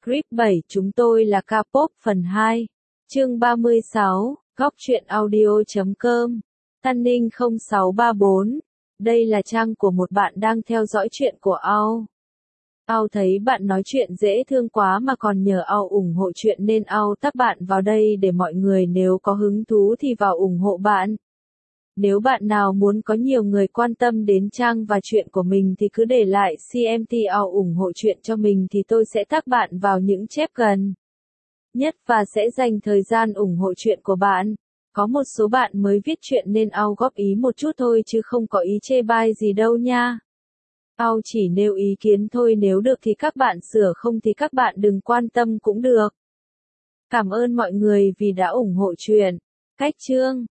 Clip 7 chúng tôi là K-pop phần 2. Chương 36, Góc truyện audio.com. Tân Ninh 0634. Đây là trang của một bạn đang theo dõi chuyện của Ao. Ao thấy bạn nói chuyện dễ thương quá mà còn nhờ Ao ủng hộ chuyện nên Ao tag bạn vào đây để mọi người nếu có hứng thú thì vào ủng hộ bạn. Nếu bạn nào muốn có nhiều người quan tâm đến trang và chuyện của mình thì cứ để lại CMT Ao ủng hộ chuyện cho mình thì tôi sẽ tag bạn vào những chép gần nhất và sẽ dành thời gian ủng hộ chuyện của bạn. Có một số bạn mới viết chuyện nên Ao góp ý một chút thôi chứ không có ý chê bai gì đâu nha. Ao chỉ nêu ý kiến thôi, nếu được thì các bạn sửa, không thì các bạn đừng quan tâm cũng được. Cảm ơn mọi người vì đã ủng hộ chuyện. Cách chương